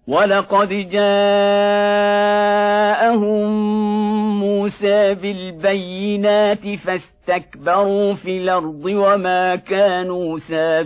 وَلَقَدْ جَاءَهُم مُوسَىٰ بِالْبَيِّنَاتِ فَاسْتَكْبَرُوا فِي الْأَرْضِ وَمَا كَانُوا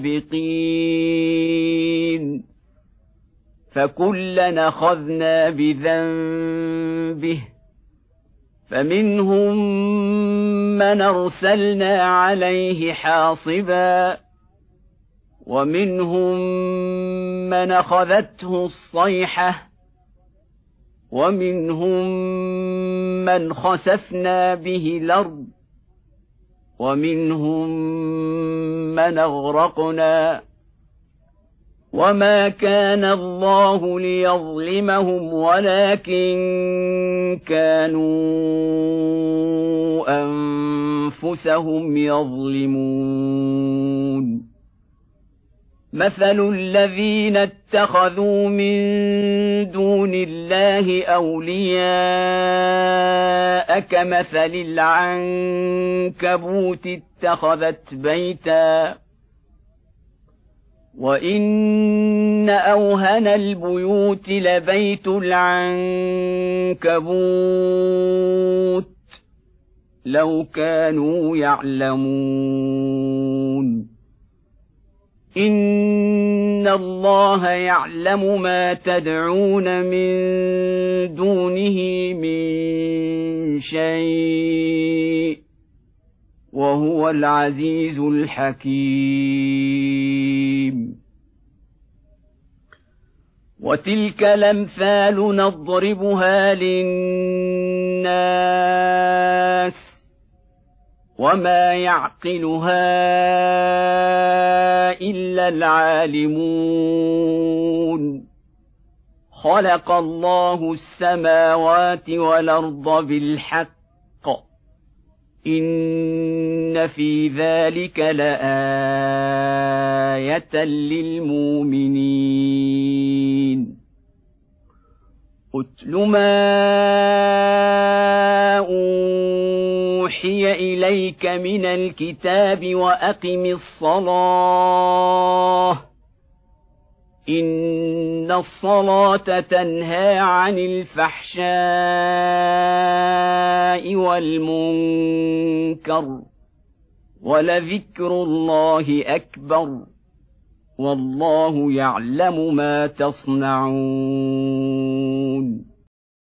سَابِقِينَ فَكُلًّا أَخَذْنَا بِذَنبِهِ فَمِنْهُم مَّنْ أَرْسَلْنَا عَلَيْهِ حَاصِبًا وَمِنْهُم مَّنْ أَخَذَتْهُ الصَّيْحَةُ وَمِنْهُم مَّنْ خَسَفْنَا بِهِ الْأَرْضَ وَمِنْهُم مَّنْ أَغْرَقْنَا وَمَا كَانَ اللَّهُ لِيَظْلِمَهُمْ وَلَكِن كَانُوا أَنفُسَهُمْ يَظْلِمُونَ مَثَلُ الَّذِينَ اتَّخَذُوا مِن دُونِ اللَّهِ أَوْلِيَاءَ كَمَثَلِ الْعَنكَبُوتِ اتَّخَذَتْ بَيْتًا وَإِنَّ أَوْهَنَ الْبُيُوتِ لَبَيْتُ الْعَنكَبُوتِ لَوْ كَانُوا يَعْلَمُونَ إِنَّ اللَّهَ يَعْلَمُ مَا تَدْعُونَ مِن دُونِهِ مِن شَيْءٍ وَهُوَ الْعَزِيزُ الْحَكِيمُ وَتِلْكَ الْأَمْثَالُ نَضْرِبُهَا لِلنَّاسِ وَمَا يَعْقِلُهَا إِلَّا الْعَالِمُونَ خَلَقَ اللَّهُ السَّمَاوَاتِ وَالْأَرْضَ بِالْحَقِّ إِنَّ فِي ذَلِكَ لَآيَةً لِلْمُؤْمِنِينَ أُتْلُ مَا أُوحِيَ إِلَيْكَ مِنَ الْكِتَابِ وَأَقِمِ الصَّلَاةَ إِنَّ الصَّلَاةَ تَنْهَىٰ عَنِ الْفَحْشَاءِ وَالْمُنكَرِ وَلَذِكْرُ اللَّهِ أَكْبَرُ وَاللَّهُ يَعْلَمُ مَا تَصْنَعُونَ